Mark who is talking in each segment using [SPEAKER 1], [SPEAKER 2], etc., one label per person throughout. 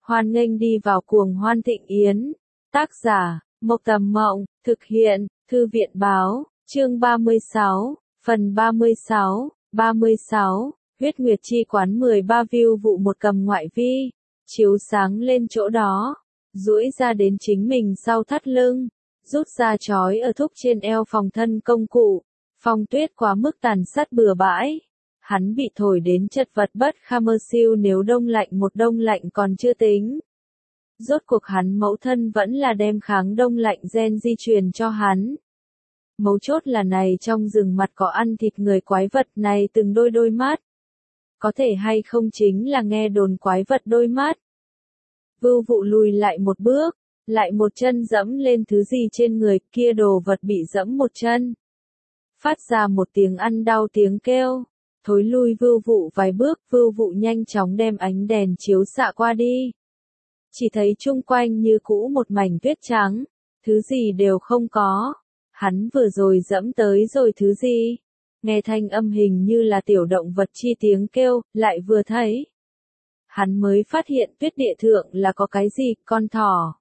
[SPEAKER 1] Hoan nghênh đi vào cuồng hoan thịnh yến. Tác giả, Mộc Tầm Mộng, thực hiện, Thư viện Báo, chương 36, phần 36, huyết nguyệt chi quán 13 view vụ một cầm ngoại vi, chiếu sáng lên chỗ đó, duỗi ra đến chính mình sau thắt lưng, rút ra trói ở thúc trên eo phòng thân công cụ, Phong Tuyết quá mức tàn sát bừa bãi. Hắn bị thổi đến chật vật bất kham mơ siêu, nếu đông lạnh một đông lạnh còn chưa tính. Rốt cuộc hắn mẫu thân vẫn là đem kháng đông lạnh gen di truyền cho hắn. Mấu chốt là này trong rừng mặt có ăn thịt người quái vật này từng đôi mắt. Có thể hay không chính là nghe đồn quái vật đôi mắt. Vưu Vụ lùi lại một bước, lại một chân dẫm lên thứ gì trên người, kia đồ vật bị dẫm một chân. Phát ra một tiếng ăn đau tiếng kêu. Thối lui Vưu Vụ vài bước, Vưu Vụ nhanh chóng đem ánh đèn chiếu xạ qua đi. Chỉ thấy chung quanh như cũ một mảnh tuyết trắng, thứ gì đều không có. Hắn vừa rồi dẫm tới rồi thứ gì? Nghe thanh âm hình như là tiểu động vật chi tiếng kêu, lại vừa thấy. Hắn mới phát hiện tuyết địa thượng là có cái gì, con thỏ.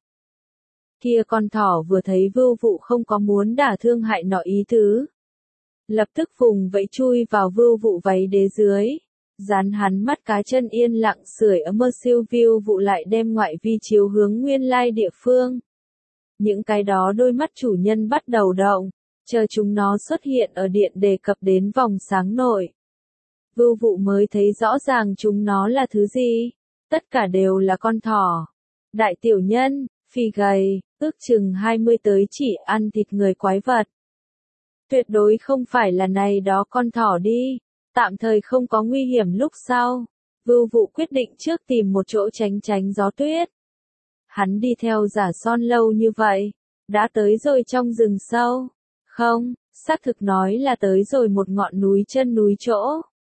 [SPEAKER 1] Kia con thỏ vừa thấy Vưu Vụ không có muốn đả thương hại nó ý tứ. Lập tức vùng vẫy chui vào Vưu Vụ váy đế dưới, dán hắn mắt cá chân yên lặng sưởi ấm mơ siêu. Vưu Vụ lại đem ngoại vi chiếu hướng nguyên lai địa phương. Những cái đó đôi mắt chủ nhân bắt đầu động, chờ chúng nó xuất hiện ở điện đề cập đến vòng sáng nội. Vưu Vụ mới thấy rõ ràng chúng nó là thứ gì, tất cả đều là con thỏ. Đại tiểu nhân, phì gầy, ước chừng 20 tới chỉ ăn thịt người quái vật. Tuyệt đối không phải là này đó con thỏ đi, tạm thời không có nguy hiểm lúc sau. Vưu Vụ quyết định trước tìm một chỗ tránh gió tuyết. Hắn đi theo Giả Son lâu như vậy, đã tới rồi trong rừng sâu. Không, xác thực nói là tới rồi một ngọn núi chân núi chỗ.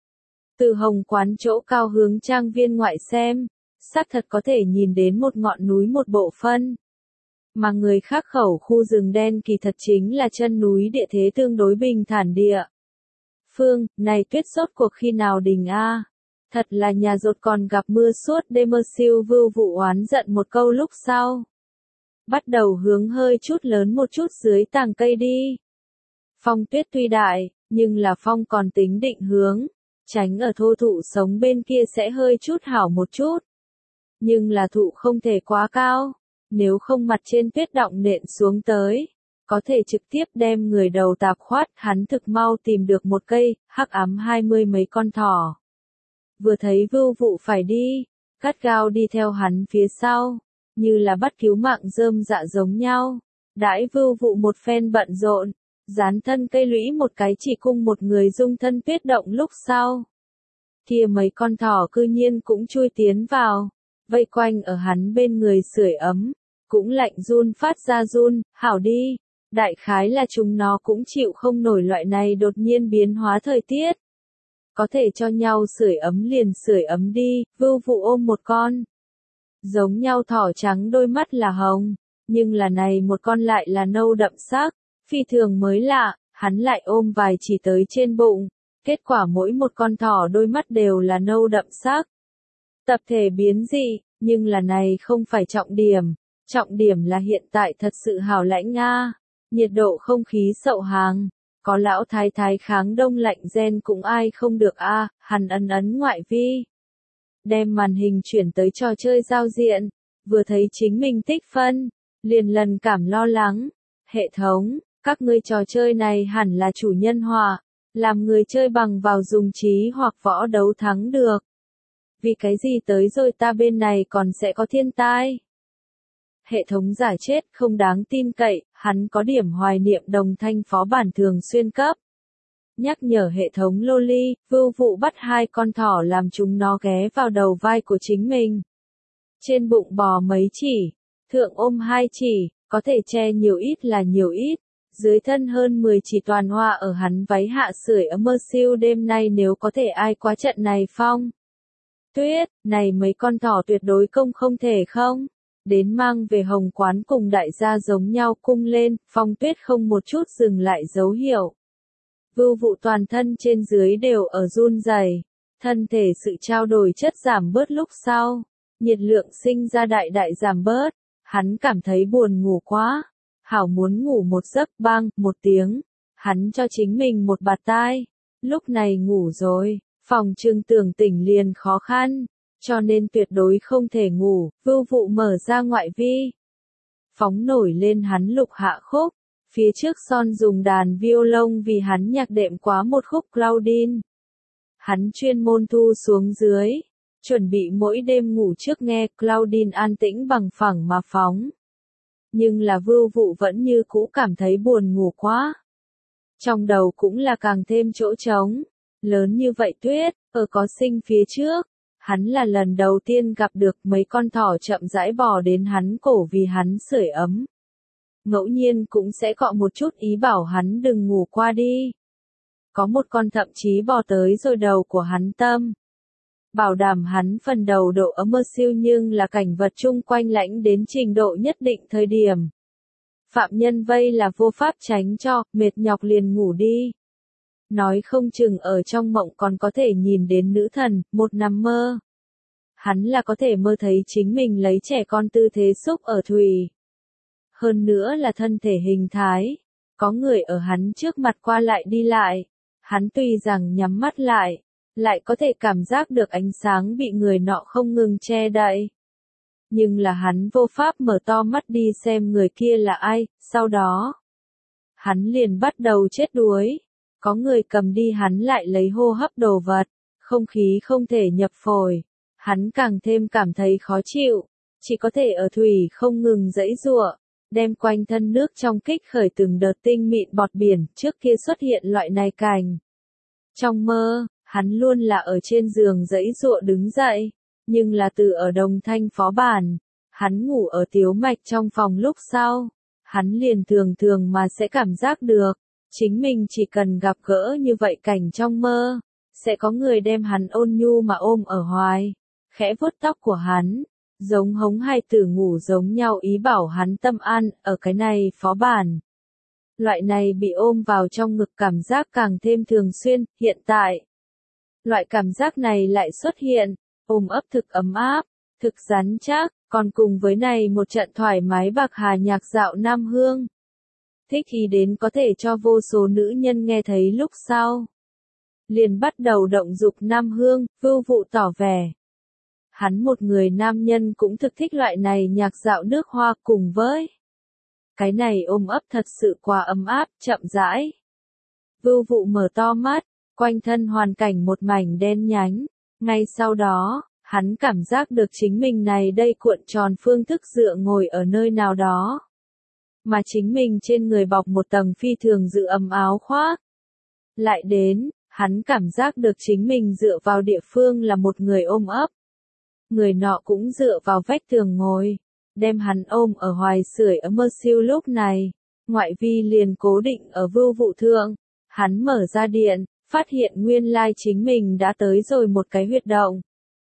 [SPEAKER 1] Từ Hồng Quán chỗ cao hướng trang viên ngoại xem, xác thật có thể nhìn đến một ngọn núi một bộ phân. Mà người khác khẩu khu rừng đen kỳ thật chính là chân núi địa thế tương đối bình thản địa. Phương, này tuyết rốt cuộc khi nào đình a? Thật là nhà rột còn gặp mưa suốt đêm mơ siêu. Vưu Vụ oán giận một câu lúc sau. Bắt đầu hướng hơi chút lớn một chút dưới tàng cây đi. Phong tuyết tuy đại, nhưng là phong còn tính định hướng, tránh ở thô thụ sống bên kia sẽ hơi chút hảo một chút. Nhưng là thụ không thể quá cao. Nếu không mặt trên tuyết đọng nện xuống tới, có thể trực tiếp đem người đầu tạp khoát. Hắn thực mau tìm được một cây, hắc ám 20 mấy con thỏ. Vừa thấy Vưu Vụ phải đi, gắt gao đi theo hắn phía sau, như là bắt cứu mạng rơm dạ giống nhau. Đãi Vưu Vụ một phen bận rộn, dán thân cây lũy một cái chỉ cung một người dung thân tuyết động lúc sau. Kia mấy con thỏ cư nhiên cũng chui tiến vào, vây quanh ở hắn bên người sưởi ấm. Cũng lạnh run phát ra run, hảo đi, đại khái là chúng nó cũng chịu không nổi loại này đột nhiên biến hóa thời tiết. Có thể cho nhau sưởi ấm liền sưởi ấm đi. Vưu Vụ ôm một con. Giống nhau thỏ trắng đôi mắt là hồng, nhưng là này một con lại là nâu đậm sắc, phi thường mới lạ. Hắn lại ôm vài chỉ tới trên bụng, kết quả mỗi một con thỏ đôi mắt đều là nâu đậm sắc. Tập thể biến dị, nhưng là này không phải trọng điểm. Trọng điểm là hiện tại thật sự hào lãnh nga, nhiệt độ không khí sậu hàng, có lão thái thái kháng đông lạnh gen cũng ai không được a. Hắn ấn ngoại vi, đem màn hình chuyển tới trò chơi giao diện, vừa thấy chính mình tích phân, liền lần cảm lo lắng. Hệ thống, các ngươi trò chơi này hẳn là chủ nhân hòa, làm người chơi bằng vào dùng trí hoặc võ đấu thắng được. Vì cái gì tới rồi ta bên này còn sẽ có thiên tai? Hệ thống giả chết không đáng tin cậy, hắn có điểm hoài niệm đồng thanh phó bản thường xuyên cấp. Nhắc nhở hệ thống loli, Vưu Vụ bắt hai con thỏ làm chúng nó ghé vào đầu vai của chính mình. Trên bụng bò mấy chỉ, thượng ôm hai chỉ, có thể che nhiều ít là nhiều ít. Dưới thân hơn 10 chỉ toàn hoa ở hắn váy hạ sưởi ấm mơ siêu. Đêm nay nếu có thể ai qua trận này phong tuyết, này mấy con thỏ tuyệt đối không thể không. Đến mang về Hồng Quán cùng đại gia giống nhau cung lên, Phong Tuyết không một chút dừng lại dấu hiệu. Vưu Vụ toàn thân trên dưới đều ở run rẩy, thân thể sự trao đổi chất giảm bớt lúc sau, nhiệt lượng sinh ra đại đại giảm bớt, hắn cảm thấy buồn ngủ quá, hảo muốn ngủ một giấc. Bang một tiếng, hắn cho chính mình một bạt tai, lúc này ngủ rồi, phòng trừng tưởng tỉnh liền khó khăn, cho nên tuyệt đối không thể ngủ. Vưu Vụ mở ra ngoại vi, phóng nổi lên hắn lục hạ khúc, phía trước Son dùng đàn violon vì hắn nhạc đệm quá một khúc Claudine. Hắn chuyên môn thu xuống dưới, chuẩn bị mỗi đêm ngủ trước nghe Claudine an tĩnh bằng phẳng mà phóng. Nhưng là Vưu Vụ vẫn như cũ cảm thấy buồn ngủ quá. Trong đầu cũng là càng thêm chỗ trống, lớn như vậy tuyết, ở có sinh phía trước, hắn là lần đầu tiên gặp được mấy con thỏ chậm rãi bò đến hắn cổ vì hắn sưởi ấm. Ngẫu nhiên cũng sẽ cọ một chút ý bảo hắn đừng ngủ qua đi. Có một con thậm chí bò tới rồi đầu của hắn tâm. Bảo đảm hắn phần đầu độ ấm siêu nhưng là cảnh vật chung quanh lạnh đến trình độ nhất định thời điểm. Phạm nhân vây là vô pháp tránh cho, mệt nhọc liền ngủ đi. Nói không chừng ở trong mộng còn có thể nhìn đến nữ thần, một nằm mơ. Hắn là có thể mơ thấy chính mình lấy trẻ con tư thế xúc ở thùy. Hơn nữa là thân thể hình thái. Có người ở hắn trước mặt qua lại đi lại. Hắn tuy rằng nhắm mắt lại có thể cảm giác được ánh sáng bị người nọ không ngừng che đậy. Nhưng là hắn vô pháp mở to mắt đi xem người kia là ai, sau đó. Hắn liền bắt đầu chết đuối. Có người cầm đi hắn lại lấy hô hấp đồ vật, không khí không thể nhập phổi. Hắn càng thêm cảm thấy khó chịu, chỉ có thể ở thủy không ngừng giãy giụa, đem quanh thân nước trong kích khởi từng đợt tinh mịn bọt biển. Trước kia xuất hiện loại này cảnh. Trong mơ, hắn luôn là ở trên giường giãy giụa đứng dậy, nhưng là từ ở Đồng Thanh phó bản, hắn ngủ ở Tiếu Mạch trong phòng lúc sau, hắn liền thường mà sẽ cảm giác được, chính mình chỉ cần gặp gỡ như vậy cảnh trong mơ, sẽ có người đem hắn ôn nhu mà ôm ở hoài, khẽ vuốt tóc của hắn, giống hống hài tử ngủ giống nhau ý bảo hắn tâm an. Ở cái này phó bản. Loại này bị ôm vào trong ngực cảm giác càng thêm thường xuyên. Hiện tại, loại cảm giác này lại xuất hiện, ôm ấp thực ấm áp, thực rắn chắc, còn cùng với này một trận thoải mái bạc hà nhạc dạo Nam Hương. Thích ý đến có thể cho vô số nữ nhân nghe thấy lúc sau. Liền bắt đầu động dục Nam Hương. Vưu Vụ tỏ vẻ. Hắn một người nam nhân cũng thực thích loại này nhạc dạo nước hoa cùng với. Cái này ôm ấp thật sự quá ấm áp, chậm rãi. Vưu Vụ mở to mắt, quanh thân hoàn cảnh một mảnh đen nhánh. Ngay sau đó, hắn cảm giác được chính mình này đây cuộn tròn phương thức dựa ngồi ở nơi nào đó. Mà chính mình trên người bọc một tầng phi thường giữ ấm áo khoác. Lại đến, hắn cảm giác được chính mình dựa vào địa phương là một người ôm ấp. Người nọ cũng dựa vào vách tường ngồi, đem hắn ôm ở hoài sưởi ấm siêu. Lúc này, ngoại vi liền cố định ở Vưu Vụ thượng, hắn mở ra điện, phát hiện nguyên lai chính mình đã tới rồi một cái huyệt động.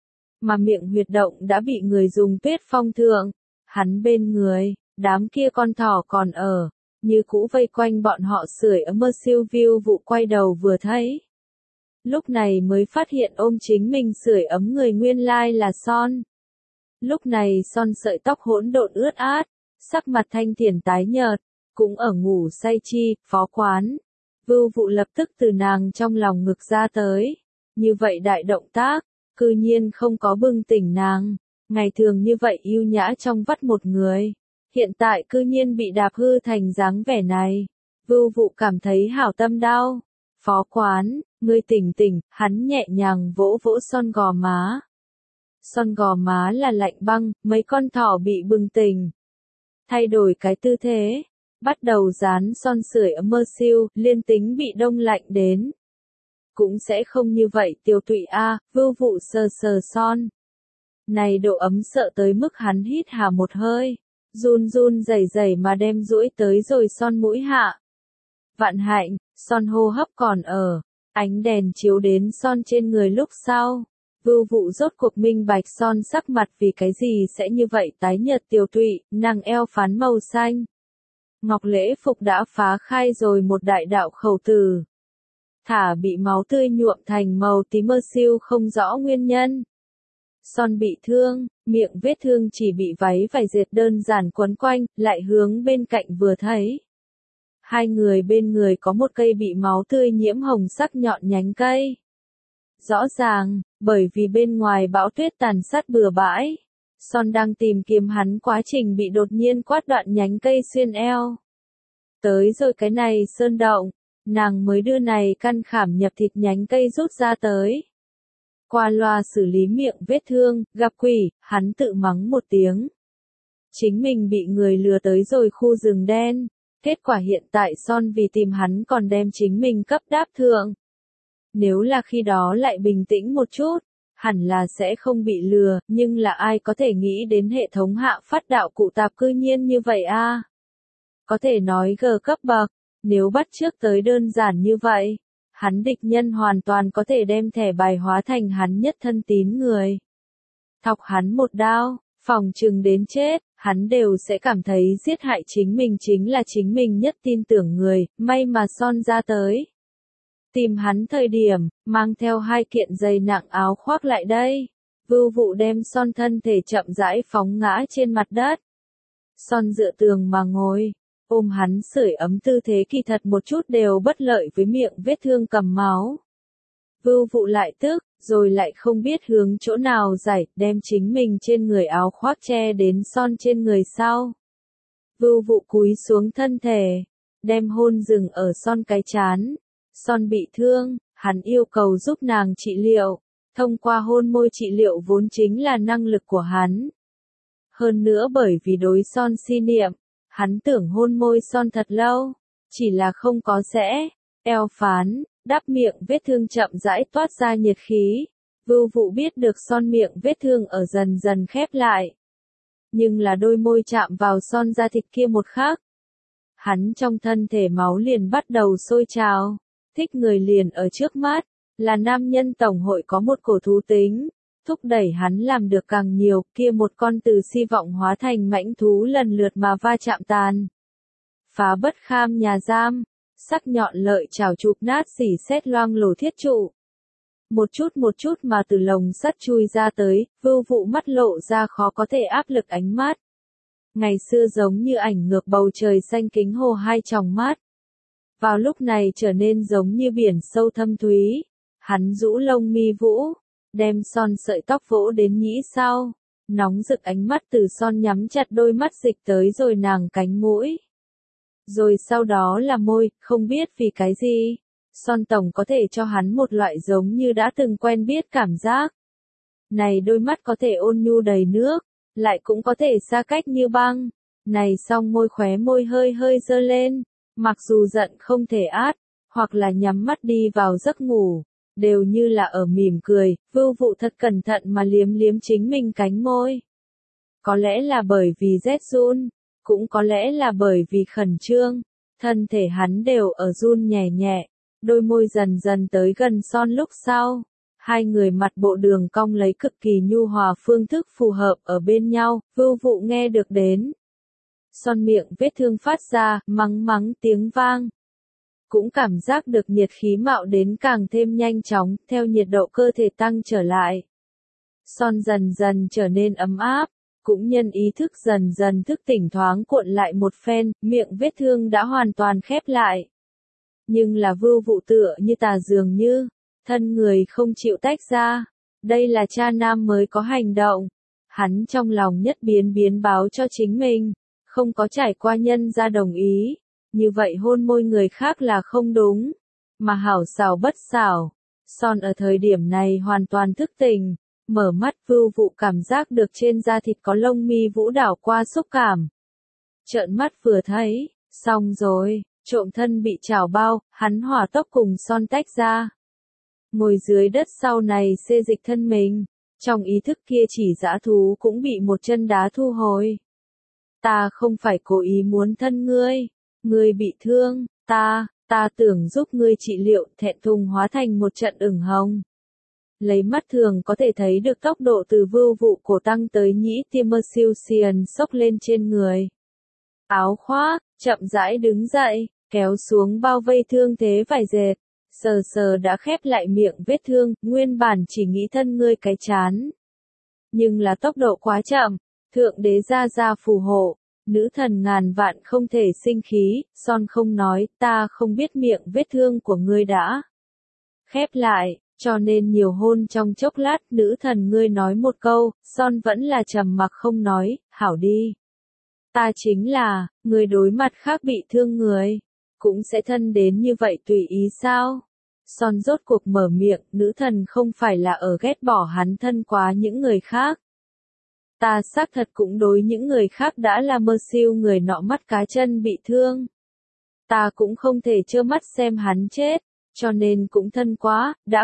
[SPEAKER 1] Mà miệng huyệt động đã bị người dùng tuyết phong thượng, hắn bên người, đám kia con thỏ còn ở, như cũ vây quanh bọn họ sưởi ấm siêu. Vưu Vụ quay đầu vừa thấy. Lúc này mới phát hiện ôm chính mình sưởi ấm người nguyên lai là Son. Lúc này Son sợi tóc hỗn độn ướt át, sắc mặt thanh thiển tái nhợt, cũng ở ngủ say chi. Phó Quán. Vưu Vụ lập tức từ nàng trong lòng ngực ra tới. Như vậy đại động tác, cư nhiên không có bừng tỉnh nàng. Ngày thường như vậy yêu nhã trong vắt một người, hiện tại cư nhiên bị đạp hư thành dáng vẻ này. Vưu Vụ cảm thấy hảo tâm đau. Phó Quán, ngươi tỉnh, hắn nhẹ nhàng vỗ vỗ Son gò má. Son gò má là lạnh băng, mấy con thỏ bị bừng tỉnh. Thay đổi cái tư thế, bắt đầu dán Son sưởi ấm siêu, liên tính bị đông lạnh đến. Cũng sẽ không như vậy tiêu tụy a. Vưu Vụ sờ sờ Son. Này độ ấm sợ tới mức hắn hít hà một hơi, run rẩy mà đem duỗi tới rồi Son mũi hạ. Vạn hạnh, Son hô hấp còn ở, ánh đèn chiếu đến Son trên người lúc sau. Vưu Vụ rốt cuộc minh bạch Son sắc mặt vì cái gì sẽ như vậy tái nhợt tiều tụy, nàng eo phán màu xanh. Ngọc lễ phục đã phá khai rồi một đại đạo khẩu tử. Thả bị máu tươi nhuộm thành màu tím siêu không rõ nguyên nhân. Son bị thương, miệng vết thương chỉ bị váy vải dệt đơn giản quấn quanh, lại hướng bên cạnh vừa thấy. Hai người bên người có một cây bị máu tươi nhiễm hồng sắc nhọn nhánh cây. Rõ ràng, bởi vì bên ngoài bão tuyết tàn sát bừa bãi, Son đang tìm kiếm hắn quá trình bị đột nhiên quát đoạn nhánh cây xuyên eo. Tới rồi cái này sơn động, nàng mới đưa này căn khảm nhập thịt nhánh cây rút ra tới. Qua loa xử lý miệng vết thương, gặp quỷ, hắn tự mắng một tiếng. Chính mình bị người lừa tới rồi khu rừng đen, kết quả hiện tại Son vì tìm hắn còn đem chính mình cấp đáp thượng. Nếu là khi đó lại bình tĩnh một chút, hẳn là sẽ không bị lừa, nhưng là ai có thể nghĩ đến hệ thống hạ phát đạo cụ tạp cư nhiên như vậy a? Có thể nói G cấp bậc, nếu bắt chước tới đơn giản như vậy, hắn địch nhân hoàn toàn có thể đem thẻ bài hóa thành hắn nhất thân tín người. Thọc hắn một đao, phòng chừng đến chết, hắn đều sẽ cảm thấy giết hại chính mình chính là chính mình nhất tin tưởng người, may mà Son ra tới. Tìm hắn thời điểm, mang theo hai kiện dày nặng áo khoác lại đây. Vưu Vụ đem Son thân thể chậm rãi phóng ngã trên mặt đất. Son dựa tường mà ngồi, ôm hắn sưởi ấm tư thế kỳ thật một chút đều bất lợi với miệng vết thương cầm máu. Vưu Vụ lại tức, rồi lại không biết hướng chỗ nào giải, đem chính mình trên người áo khoác che đến Son trên người sau. Vưu Vụ cúi xuống thân thể, đem hôn dừng ở Son cái chán. Son bị thương, hắn yêu cầu giúp nàng trị liệu, thông qua hôn môi trị liệu vốn chính là năng lực của hắn. Hơn nữa bởi vì đối Son si niệm, hắn tưởng hôn môi Son thật lâu, chỉ là không có sẽ, eo phán, đắp miệng vết thương chậm rãi toát ra nhiệt khí. Vưu Vụ biết được Son miệng vết thương ở dần dần khép lại. Nhưng là đôi môi chạm vào Son da thịt kia một khắc. Hắn trong thân thể máu liền bắt đầu sôi trào. Thích người liền ở trước mắt, là nam nhân tổng hội có một cổ thú tính, thúc đẩy hắn làm được càng nhiều, kia một con từ si vọng hóa thành mãnh thú lần lượt mà va chạm tàn. Phá bất kham nhà giam, sắc nhọn lợi chảo chụp nát xỉ sét loang lổ thiết trụ. Một chút mà từ lồng sắt chui ra tới, Vưu Vụ mắt lộ ra khó có thể áp lực ánh mắt. Ngày xưa giống như ảnh ngược bầu trời xanh kính hồ hai tròng mắt. Vào lúc này trở nên giống như biển sâu thâm thúy, hắn rũ lông mi vũ, đem Son sợi tóc vỗ đến nhĩ sau, nóng rực ánh mắt từ Son nhắm chặt đôi mắt dịch tới rồi nàng cánh mũi. Rồi sau đó là môi, không biết vì cái gì, Son tổng có thể cho hắn một loại giống như đã từng quen biết cảm giác. Này đôi mắt có thể ôn nhu đầy nước, lại cũng có thể xa cách như băng, này song môi khóe môi hơi hơi dơ lên. Mặc dù giận không thể át, hoặc là nhắm mắt đi vào giấc ngủ, đều như là ở mỉm cười, Vưu Vụ thật cẩn thận mà liếm liếm chính mình cánh môi. Có lẽ là bởi vì rét run, cũng có lẽ là bởi vì khẩn trương, thân thể hắn đều ở run nhẹ nhẹ, đôi môi dần dần tới gần Son lúc sau. Hai người mặt bộ đường cong lấy cực kỳ nhu hòa phương thức phù hợp ở bên nhau, Vưu Vụ nghe được đến. Son miệng vết thương phát ra, mắng mắng tiếng vang. Cũng cảm giác được nhiệt khí mạo đến càng thêm nhanh chóng, theo nhiệt độ cơ thể tăng trở lại. Son dần dần trở nên ấm áp, cũng nhân ý thức dần dần thức tỉnh thoáng cuộn lại một phen, miệng vết thương đã hoàn toàn khép lại. Nhưng là Vưu Vụ tựa như tà dường như, thân người không chịu tách ra. Đây là cha nam mới có hành động. Hắn trong lòng nhất biến báo cho chính mình. Không có trải qua nhân ra đồng ý, như vậy hôn môi người khác là không đúng, mà hảo xảo bất xảo. Son ở thời điểm này hoàn toàn thức tỉnh, mở mắt Vưu Vụ cảm giác được trên da thịt có lông mi vũ đảo qua xúc cảm. Trợn mắt vừa thấy, xong rồi, trộm thân bị chảo bao, hắn hỏa tốc cùng Son tách ra. Ngồi dưới đất sau này xê dịch thân mình, trong ý thức kia chỉ dã thú cũng bị một chân đá thu hồi. Ta không phải cố ý muốn thân ngươi bị thương, ta tưởng giúp ngươi trị liệu, thẹn thùng hóa thành một trận ửng hồng. Lấy mắt thường có thể thấy được tốc độ từ Vưu Vụ cổ tăng tới nhĩ Timmersian xốc lên trên người. Áo khoác, chậm rãi đứng dậy, kéo xuống bao vây thương thế vải dệt, sờ đã khép lại miệng vết thương, nguyên bản chỉ nghĩ thân ngươi cái chán. nhưng là tốc độ quá chậm, thượng đế ra phù hộ, nữ thần ngàn vạn không thể sinh khí, Son không nói, ta không biết miệng vết thương của ngươi đã khép lại, cho nên nhiều hôn trong chốc lát, nữ thần ngươi nói một câu, Son vẫn là trầm mặc không nói, hảo đi. Ta chính là, người đối mặt khác bị thương người, cũng sẽ thân đến như vậy tùy ý sao? Son rốt cuộc mở miệng, nữ thần không phải là ở ghét bỏ hắn thân quá những người khác. Ta xác thật cũng đối những người khác đã là mơ siêu người nọ mắt cá chân bị thương. Ta cũng không thể trơ mắt xem hắn chết, cho nên cũng thân quá, đã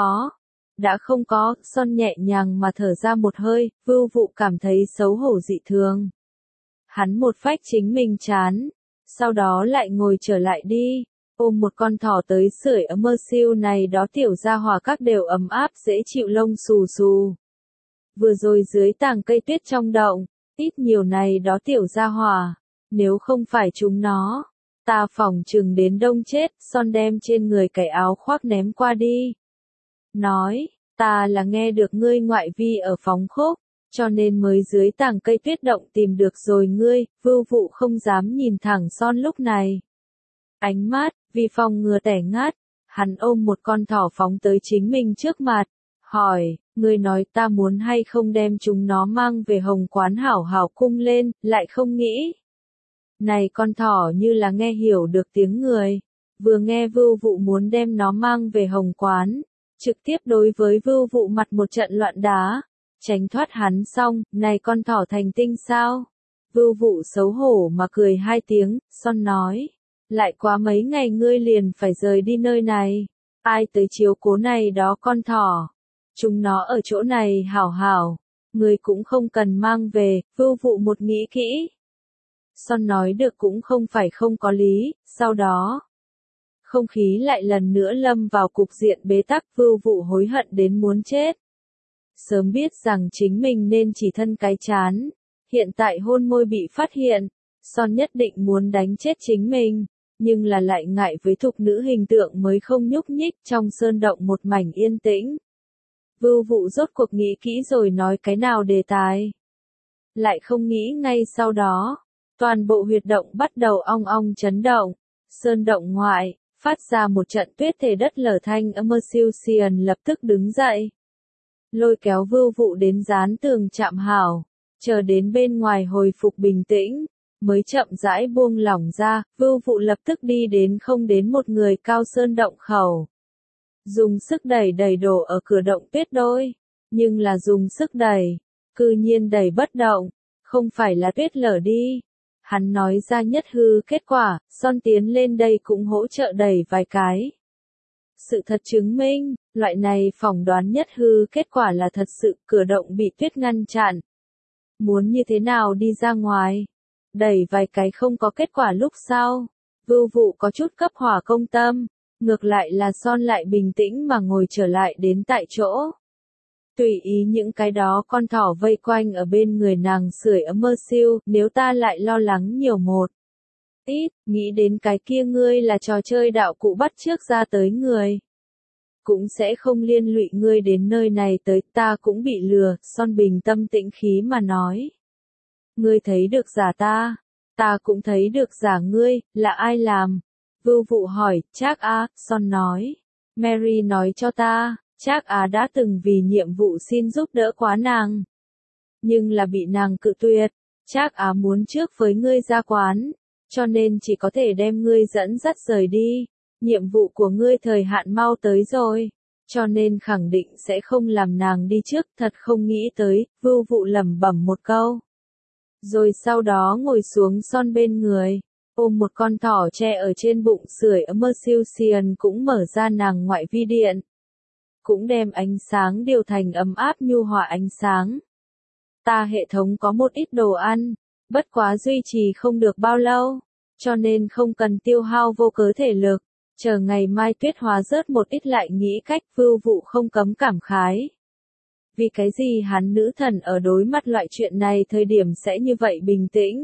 [SPEAKER 1] không có, Son nhẹ nhàng mà thở ra một hơi, Vưu Vụ cảm thấy xấu hổ dị thường. Hắn một phách chính mình chán, sau đó lại ngồi trở lại đi, ôm một con thỏ tới sưởi ấm mơ siêu này đó tiểu gia hỏa các đều ấm áp dễ chịu lông xù xù. Vừa rồi dưới tàng cây tuyết trong động, ít nhiều này đó tiểu gia hỏa, nếu không phải chúng nó, ta phỏng chừng đến đông chết, Son đem trên người cái áo khoác ném qua đi. Nói, ta là nghe được ngươi ngoại vi ở phóng khúc, cho nên mới dưới tàng cây tuyết động tìm được rồi ngươi, Vưu Vụ không dám nhìn thẳng Son lúc này. Ánh mắt, vì phòng ngừa tẻ ngát, hắn ôm một con thỏ phóng tới chính mình trước mặt, hỏi, ngươi nói ta muốn hay không đem chúng nó mang về Hồng Quán hảo hảo cung lên, lại không nghĩ. Này con thỏ như là nghe hiểu được tiếng người, vừa nghe Vưu Vụ muốn đem nó mang về Hồng Quán, trực tiếp đối với Vưu Vụ mặt một trận loạn đá, tránh thoát hắn xong, này con thỏ thành tinh sao? Vưu Vụ xấu hổ mà cười hai tiếng, Son nói, lại quá mấy ngày ngươi liền phải rời đi nơi này, ai tới chiếu cố này đó con thỏ, chúng nó ở chỗ này hảo hảo, ngươi cũng không cần mang về, Vưu Vụ một nghĩ kỹ. Son nói được cũng không phải không có lý, sau đó, không khí lại lần nữa lâm vào cục diện bế tắc, Vưu Vụ hối hận đến muốn chết. Sớm biết rằng chính mình nên chỉ thân cái chán, hiện tại hôn môi bị phát hiện, Son nhất định muốn đánh chết chính mình, nhưng là lại ngại với thục nữ hình tượng mới không nhúc nhích, trong sơn động một mảnh yên tĩnh. Vưu Vụ rốt cuộc nghĩ kỹ rồi nói cái nào đề tài. Lại không nghĩ ngay sau đó, toàn bộ huyệt động bắt đầu ong ong chấn động, sơn động ngoại, phát ra một trận tuyết thể đất lở thanh, Mercian lập tức đứng dậy. Lôi kéo Vưu Vụ đến dán tường chạm hảo, chờ đến bên ngoài hồi phục bình tĩnh, mới chậm rãi buông lỏng ra, Vưu Vụ lập tức đi đến không đến một người cao sơn động khẩu. Dùng sức đẩy đồ ở cửa động tuyết đôi, nhưng là dùng sức đẩy, cư nhiên đẩy bất động, không phải là tuyết lở đi. Hắn nói ra nhất hư kết quả, Son tiến lên đây cũng hỗ trợ đẩy vài cái. Sự thật chứng minh, loại này phỏng đoán nhất hư kết quả là thật sự, cửa động bị tuyết ngăn chặn. Muốn như thế nào đi ra ngoài? Đẩy vài cái không có kết quả lúc sau. Vưu Vụ có chút cấp hỏa công tâm, ngược lại là Son lại bình tĩnh mà ngồi trở lại đến tại chỗ. Tùy ý những cái đó con thỏ vây quanh ở bên người nàng sưởi ấm mơ siêu, nếu ta lại lo lắng nhiều một ít, nghĩ đến cái kia ngươi là trò chơi đạo cụ bắt trước ra tới người. Cũng sẽ không liên lụy ngươi đến nơi này tới, ta cũng bị lừa, Son bình tâm tĩnh khí mà nói. Ngươi thấy được giả ta cũng thấy được giả ngươi, là ai làm? Vưu Vụ hỏi, Trác Á, Son nói. Mary nói cho ta, Trác Á đã từng vì nhiệm vụ xin giúp đỡ quá nàng. Nhưng là bị nàng cự tuyệt, Trác Á muốn trước với ngươi ra quán, cho nên chỉ có thể đem ngươi dẫn dắt rời đi. Nhiệm vụ của ngươi thời hạn mau tới rồi, cho nên khẳng định sẽ không làm nàng đi trước, thật không nghĩ tới, Vưu Vụ lẩm bẩm một câu. Rồi sau đó ngồi xuống Son bên người, ôm một con thỏ tre ở trên bụng sưởi ấm Mercian cũng mở ra nàng ngoại vi điện. Cũng đem ánh sáng điều thành ấm áp nhu hòa ánh sáng. Ta hệ thống có một ít đồ ăn, bất quá duy trì không được bao lâu, cho nên không cần tiêu hao vô cớ thể lực. Chờ ngày mai tuyết hóa rớt một ít lại nghĩ cách, Vưu Vụ không cấm cảm khái. Vì cái gì hắn nữ thần ở đối mặt loại chuyện này thời điểm sẽ như vậy bình tĩnh?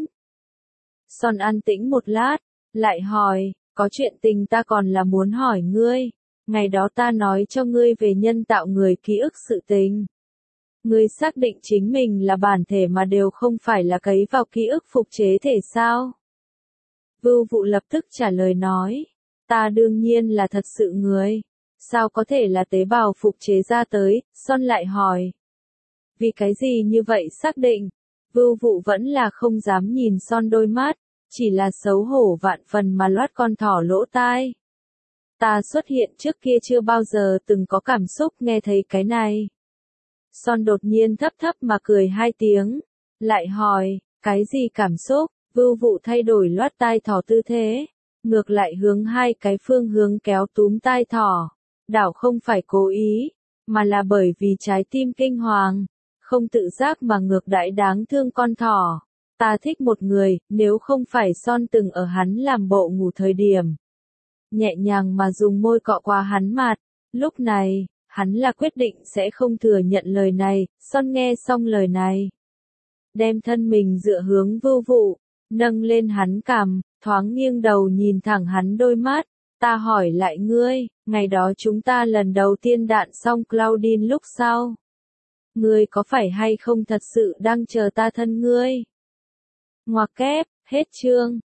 [SPEAKER 1] Son an tĩnh một lát, lại hỏi, có chuyện tình ta còn là muốn hỏi ngươi. Ngày đó ta nói cho ngươi về nhân tạo người ký ức sự tình. Ngươi xác định chính mình là bản thể mà đều không phải là cấy vào ký ức phục chế thể sao? Vưu Vụ lập tức trả lời nói. Ta đương nhiên là thật sự người. Sao có thể là tế bào phục chế ra tới? Son lại hỏi. Vì cái gì như vậy xác định? Vưu Vụ vẫn là không dám nhìn Son đôi mắt, chỉ là xấu hổ vạn phần mà loát con thỏ lỗ tai. Ta xuất hiện trước kia chưa bao giờ từng có cảm xúc nghe thấy cái này. Son đột nhiên thấp thấp mà cười hai tiếng, lại hỏi, cái gì cảm xúc? Vưu Vụ thay đổi loát tai thỏ tư thế, ngược lại hướng hai cái phương hướng kéo túm tai thỏ. Đảo không phải cố ý, mà là bởi vì trái tim kinh hoàng, không tự giác mà ngược đãi đáng thương con thỏ. Ta thích một người, nếu không phải Son từng ở hắn làm bộ ngủ thời điểm. Nhẹ nhàng mà dùng môi cọ qua hắn mặt, lúc này, hắn là quyết định sẽ không thừa nhận lời này. Son nghe xong lời này, đem thân mình dựa hướng Vưu Vụ, nâng lên hắn cằm, thoáng nghiêng đầu nhìn thẳng hắn đôi mắt. Ta hỏi lại ngươi, ngày đó chúng ta lần đầu tiên đạn xong Claudine lúc sau. Ngươi có phải hay không thật sự đang chờ ta thân ngươi? Ngoặc kép, hết chương.